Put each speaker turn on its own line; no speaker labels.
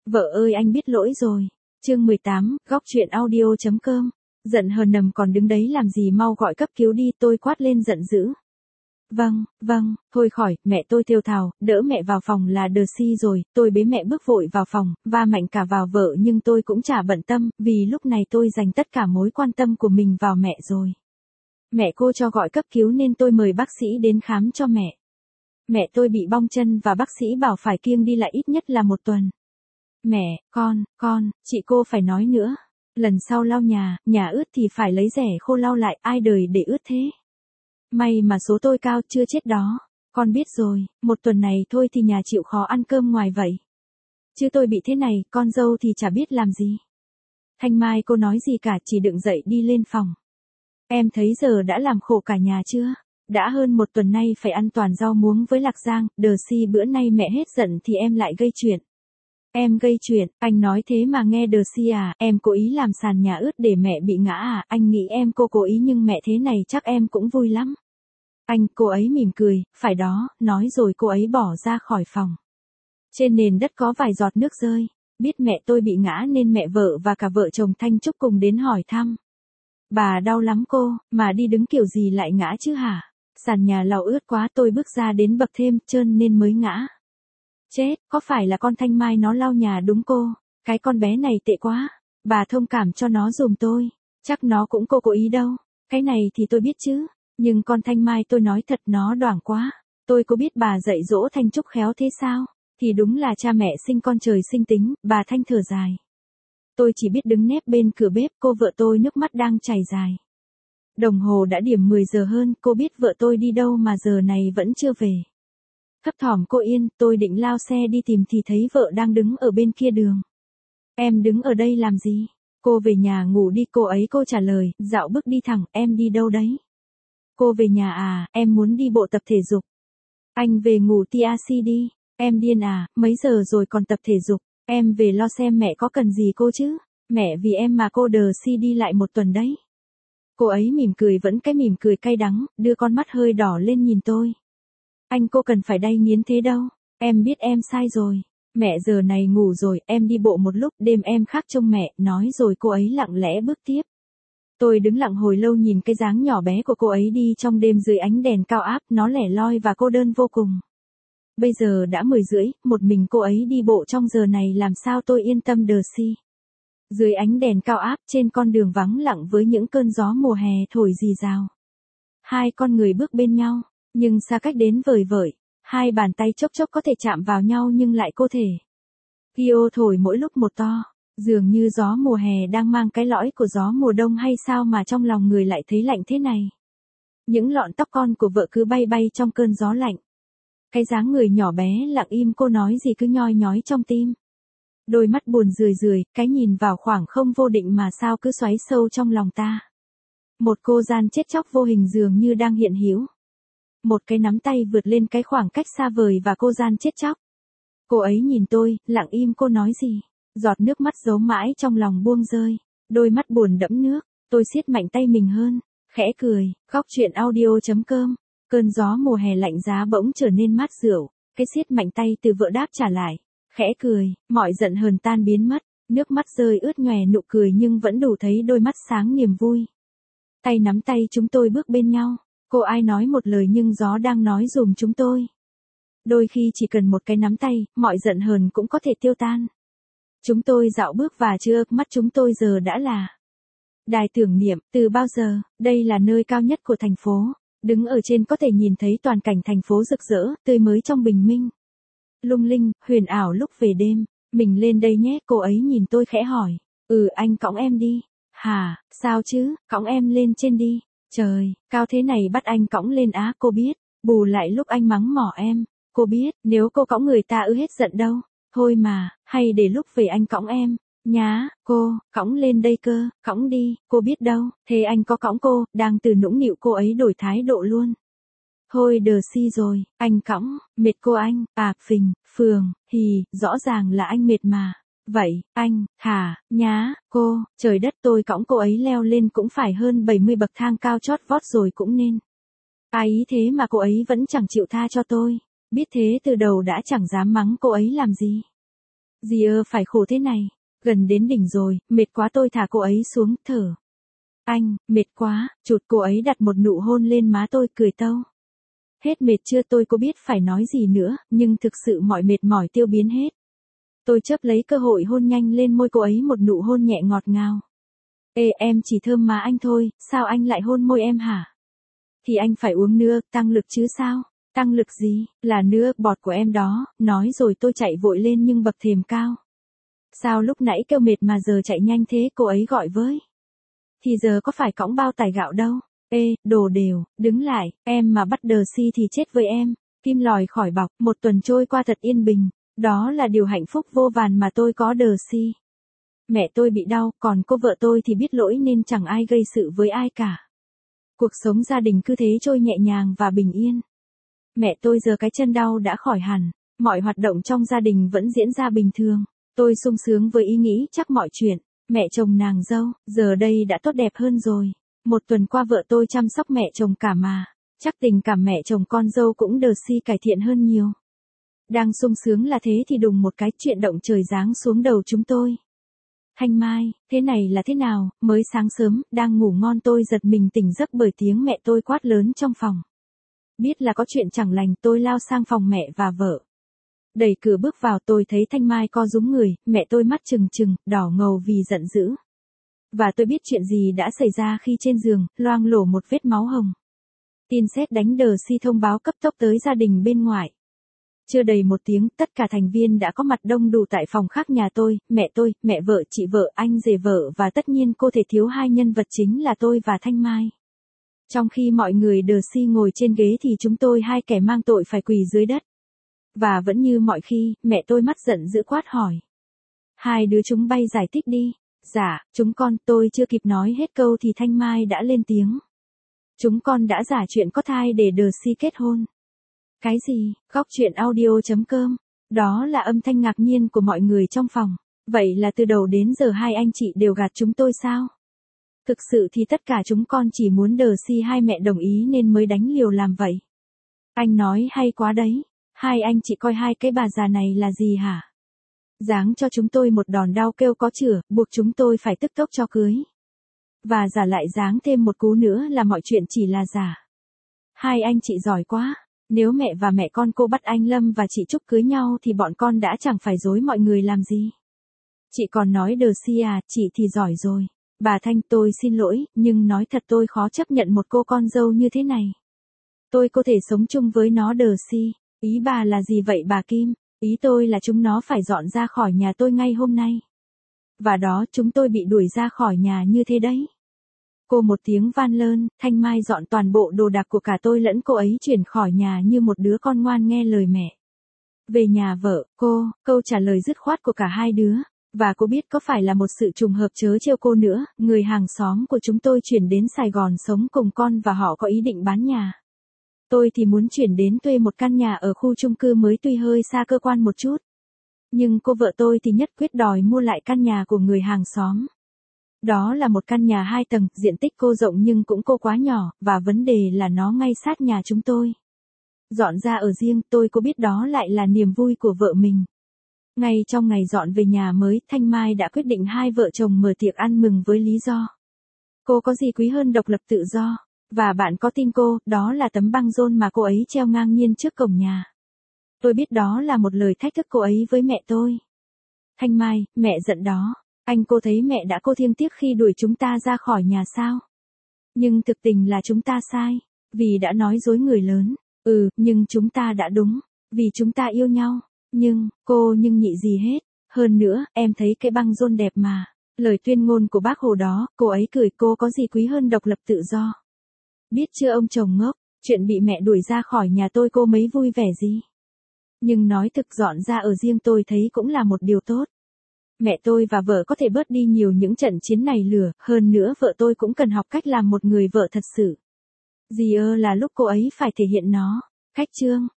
Vợ ơi anh biết lỗi rồi. Chương 18, góc truyện audio.com. Giận hờn nằm còn đứng đấy làm gì, mau gọi cấp cứu đi, tôi quát lên giận dữ. Vâng, thôi khỏi, mẹ tôi thều thào, đỡ mẹ vào phòng là Đờ rồi, tôi bế mẹ bước vội vào phòng, va mạnh cả vào vợ nhưng tôi cũng chả bận tâm, vì lúc này tôi dành tất cả mối quan tâm của mình vào mẹ rồi. Mẹ cô cho gọi cấp cứu nên tôi mời bác sĩ đến khám cho mẹ. Mẹ tôi bị bong chân và bác sĩ bảo phải kiêng đi lại ít nhất là 1 tuần. Mẹ, con, chị cô phải nói nữa. Lần sau lau nhà ướt thì phải lấy rẻ khô lau lại, ai đời để ướt thế. May mà số tôi cao chưa chết đó. Con biết rồi, 1 tuần này thôi thì nhà chịu khó ăn cơm ngoài vậy. Chứ tôi bị thế này, con dâu thì chả biết làm gì. Thanh Mai cô nói gì cả, chỉ đựng dậy đi lên phòng. Em thấy giờ đã làm khổ cả nhà chưa? Đã hơn 1 tuần nay phải ăn toàn rau muống với lạc rang, Đờ bữa nay mẹ hết giận thì em lại gây chuyện. Em gây chuyện, anh nói thế mà nghe Đờ à, em cố ý làm sàn nhà ướt để mẹ bị ngã à, anh nghĩ em cô cố ý nhưng mẹ thế này chắc em cũng vui lắm. Cô ấy mỉm cười, phải đó, nói rồi cô ấy bỏ ra khỏi phòng. Trên nền đất có vài giọt nước rơi, biết mẹ tôi bị ngã nên mẹ vợ và cả vợ chồng Thanh Trúc cùng đến hỏi thăm. Bà đau lắm cô, mà đi đứng kiểu gì lại ngã chứ hả? Sàn nhà lau ướt quá, tôi bước ra đến bậc thêm trơn nên mới ngã. Chết, có phải là con Thanh Mai nó lau nhà đúng cô? Cái con bé này tệ quá, bà thông cảm cho nó giùm tôi. Chắc nó cũng cố ý đâu, cái này thì tôi biết chứ. Nhưng con Thanh Mai tôi nói thật nó đoảng quá. Tôi có biết bà dạy dỗ Thanh Trúc khéo thế sao? Thì đúng là cha mẹ sinh con trời sinh tính, bà Thanh thở dài. Tôi chỉ biết đứng nép bên cửa bếp, cô vợ tôi nước mắt đang chảy dài. Đồng hồ đã điểm 10 giờ hơn, cô biết vợ tôi đi đâu mà giờ này vẫn chưa về. Thấp thỏm cô yên, tôi định lao xe đi tìm thì thấy vợ đang đứng ở bên kia đường. Em đứng ở đây làm gì? Cô về nhà ngủ đi, cô trả lời, dạo bước đi thẳng, em đi đâu đấy? Cô về nhà à, em muốn đi bộ tập thể dục. Anh về ngủ TRC đi, em điên à, mấy giờ rồi còn tập thể dục, em về lo xem mẹ có cần gì cô chứ, mẹ vì em mà cô Đờ đi lại 1 tuần đấy. Cô ấy mỉm cười, vẫn cái mỉm cười cay đắng, đưa con mắt hơi đỏ lên nhìn tôi. Cô cần phải đay nghiến thế đâu, em biết em sai rồi. Mẹ giờ này ngủ rồi, em đi bộ một lúc, đêm em khác trông mẹ, nói rồi cô ấy lặng lẽ bước tiếp. Tôi đứng lặng hồi lâu nhìn cái dáng nhỏ bé của cô ấy đi trong đêm dưới ánh đèn cao áp, nó lẻ loi và cô đơn vô cùng. Bây giờ đã 10:30, một mình cô ấy đi bộ trong giờ này làm sao tôi yên tâm Đờ Dưới ánh đèn cao áp trên con đường vắng lặng với những cơn gió mùa hè thổi rì rào. 2 con người bước bên nhau, nhưng xa cách đến vời vợi, 2 bàn tay chốc chốc có thể chạm vào nhau nhưng lại cô thể. Pio thổi mỗi lúc một to, dường như gió mùa hè đang mang cái lõi của gió mùa đông hay sao mà trong lòng người lại thấy lạnh thế này. Những lọn tóc con của vợ cứ bay bay trong cơn gió lạnh. Cái dáng người nhỏ bé lặng im, cô nói gì cứ nhoi nhói trong tim. Đôi mắt buồn rười rười, cái nhìn vào khoảng không vô định mà sao cứ xoáy sâu trong lòng ta. Một cô gian chết chóc vô hình dường như đang hiện hữu. Một cái nắm tay vượt lên cái khoảng cách xa vời và cô gian chết chóc. Cô ấy nhìn tôi, lặng im, cô nói gì? Giọt nước mắt giấu mãi trong lòng buông rơi. Đôi mắt buồn đẫm nước, tôi siết mạnh tay mình hơn, khẽ cười, góc truyện audio.com. Cơn gió mùa hè lạnh giá bỗng trở nên mát rượu, cái siết mạnh tay từ vợ đáp trả lại. Khẽ cười, mọi giận hờn tan biến mất, nước mắt rơi ướt nhòe, nụ cười nhưng vẫn đủ thấy đôi mắt sáng niềm vui. Tay nắm tay chúng tôi bước bên nhau, cô ai nói một lời nhưng gió đang nói dùm chúng tôi. Đôi khi chỉ cần một cái nắm tay, mọi giận hờn cũng có thể tiêu tan. Chúng tôi dạo bước và chưa mắt chúng tôi giờ đã là đài tưởng niệm. Từ bao giờ, đây là nơi cao nhất của thành phố. Đứng ở trên có thể nhìn thấy toàn cảnh thành phố rực rỡ, tươi mới trong bình minh. Lung linh, huyền ảo lúc về đêm. Mình lên đây nhé, cô ấy nhìn tôi khẽ hỏi. Anh cõng em đi. Hả, sao chứ, cõng em lên trên đi. Trời, cao thế này bắt anh cõng lên á, cô biết. Bù lại lúc anh mắng mỏ em. Cô biết, nếu cô cõng người ta hết giận đâu. Thôi mà, hay để lúc về anh cõng em. Nhá, cô, cõng lên đây cơ, cõng đi, cô biết đâu, thế anh có cõng cô, đang từ nũng nịu cô ấy đổi thái độ luôn. Thôi Đờ rồi, anh cõng, mệt cô anh, phình, phường, rõ ràng là anh mệt mà. Vậy, anh, nhá, cô, trời đất, tôi cõng cô ấy leo lên cũng phải hơn 70 bậc thang cao chót vót rồi cũng nên. Ai ý thế mà cô ấy vẫn chẳng chịu tha cho tôi, biết thế từ đầu đã chẳng dám mắng cô ấy làm gì. Dì phải khổ thế này. Gần đến đỉnh rồi, mệt quá tôi thả cô ấy xuống, thở. Anh, mệt quá, chụt cô ấy đặt một nụ hôn lên má tôi, cười tâu. Hết mệt chưa, tôi có biết phải nói gì nữa, nhưng thực sự mọi mệt mỏi tiêu biến hết. Tôi chớp lấy cơ hội hôn nhanh lên môi cô ấy một nụ hôn nhẹ ngọt ngào. Ê, em chỉ thơm má anh thôi, sao anh lại hôn môi em hả? Thì anh phải uống nước, tăng lực chứ sao? Tăng lực gì, là nước bọt của em đó, nói rồi tôi chạy vội lên nhưng bậc thềm cao. Sao lúc nãy kêu mệt mà giờ chạy nhanh thế, cô ấy gọi với. Thì giờ có phải cõng bao tải gạo đâu. Ê, đồ đều, đứng lại, em mà bắt đờ si thì chết với em. Kim lòi khỏi bọc, một tuần trôi qua thật yên bình. Đó là điều hạnh phúc vô vàn mà tôi có đờ si. Mẹ tôi bị đau, còn cô vợ tôi thì biết lỗi nên chẳng ai gây sự với ai cả. Cuộc sống gia đình cứ thế trôi nhẹ nhàng và bình yên. Mẹ tôi giờ cái chân đau đã khỏi hẳn, mọi hoạt động trong gia đình vẫn diễn ra bình thường. Tôi sung sướng với ý nghĩ chắc mọi chuyện, mẹ chồng nàng dâu, giờ đây đã tốt đẹp hơn rồi. Một tuần qua vợ tôi chăm sóc mẹ chồng cả mà, chắc tình cảm mẹ chồng con dâu cũng đờ si cải thiện hơn nhiều. Đang sung sướng là thế thì đùng một cái chuyện động trời giáng xuống đầu chúng tôi. Thanh Mai, thế này là thế nào, mới sáng sớm, đang ngủ ngon tôi giật mình tỉnh giấc bởi tiếng mẹ tôi quát lớn trong phòng. Biết là có chuyện chẳng lành, tôi lao sang phòng mẹ và vợ. Đẩy cửa bước vào tôi thấy Thanh Mai co rúm người, mẹ tôi mắt trừng trừng, đỏ ngầu vì giận dữ. Và tôi biết chuyện gì đã xảy ra khi trên giường, loang lổ một vết máu hồng. Tin sét đánh đờ si thông báo cấp tốc tới gia đình bên ngoài. Chưa đầy một tiếng, tất cả thành viên đã có mặt đông đủ tại phòng khác nhà tôi, mẹ vợ, chị vợ, anh rể vợ và tất nhiên cô thể thiếu hai nhân vật chính là tôi và Thanh Mai. Trong khi mọi người đờ si ngồi trên ghế thì chúng tôi hai kẻ mang tội phải quỳ dưới đất. Và vẫn như mọi khi, mẹ tôi mắt giận dữ quát hỏi. Hai đứa chúng bay giải thích đi. Dạ, chúng con, tôi chưa kịp nói hết câu thì Thanh Mai đã lên tiếng. Chúng con đã giả chuyện có thai để đờ si kết hôn. Cái gì, góc chuyện audio.com. Đó là âm thanh ngạc nhiên của mọi người trong phòng. Vậy là từ đầu đến giờ hai anh chị đều gạt chúng tôi sao? Thực sự thì tất cả chúng con chỉ muốn đờ si hai mẹ đồng ý nên mới đánh liều làm vậy. Anh nói hay quá đấy. Hai anh chị coi hai cái bà già này là gì hả? Giáng cho chúng tôi một đòn đau kêu có chửa, buộc chúng tôi phải tức tốc cho cưới. Và giả lại giáng thêm một cú nữa là mọi chuyện chỉ là giả. Hai anh chị giỏi quá. Nếu mẹ và mẹ con cô bắt anh Lâm và chị Trúc cưới nhau thì bọn con đã chẳng phải dối mọi người làm gì. Chị còn nói đờ si à, chị thì giỏi rồi. Bà Thanh, tôi xin lỗi, nhưng nói thật tôi khó chấp nhận một cô con dâu như thế này. Tôi có thể sống chung với nó đờ si. Ý bà là gì vậy bà Kim? Ý tôi là chúng nó phải dọn ra khỏi nhà tôi ngay hôm nay. Và đó, chúng tôi bị đuổi ra khỏi nhà như thế đấy. Cô một tiếng van lơn, Thanh Mai dọn toàn bộ đồ đạc của cả tôi lẫn cô ấy chuyển khỏi nhà như một đứa con ngoan nghe lời mẹ. Về nhà vợ, câu trả lời dứt khoát của cả hai đứa. Và cô biết có phải là một sự trùng hợp chớ trêu cô nữa, người hàng xóm của chúng tôi chuyển đến Sài Gòn sống cùng con và họ có ý định bán nhà. Tôi thì muốn chuyển đến thuê một căn nhà ở khu chung cư mới tuy hơi xa cơ quan một chút. Nhưng cô vợ tôi thì nhất quyết đòi mua lại căn nhà của người hàng xóm. Đó là một căn nhà 2 tầng, diện tích cô rộng nhưng cũng cô quá nhỏ, và vấn đề là nó ngay sát nhà chúng tôi. Dọn ra ở riêng, tôi có biết đó lại là niềm vui của vợ mình. Ngay trong ngày dọn về nhà mới, Thanh Mai đã quyết định hai vợ chồng mở tiệc ăn mừng với lý do. Cô có gì quý hơn độc lập tự do. Và bạn có tin cô, đó là tấm băng rôn mà cô ấy treo ngang nhiên trước cổng nhà. Tôi biết đó là một lời thách thức cô ấy với mẹ tôi. Thanh Mai, mẹ giận đó. Cô thấy mẹ đã cô thiêng tiếc khi đuổi chúng ta ra khỏi nhà sao? Nhưng thực tình là chúng ta sai. Vì đã nói dối người lớn. Nhưng chúng ta đã đúng. Vì chúng ta yêu nhau. Nhưng nhị gì hết. Hơn nữa, em thấy cái băng rôn đẹp mà. Lời tuyên ngôn của bác Hồ đó, cô ấy cười cô có gì quý hơn độc lập tự do. Biết chưa ông chồng ngốc, chuyện bị mẹ đuổi ra khỏi nhà tôi cô mấy vui vẻ gì. Nhưng nói thực dọn ra ở riêng tôi thấy cũng là một điều tốt. Mẹ tôi và vợ có thể bớt đi nhiều những trận chiến này lửa, hơn nữa vợ tôi cũng cần học cách làm một người vợ thật sự. Là lúc cô ấy phải thể hiện nó. Khách chương.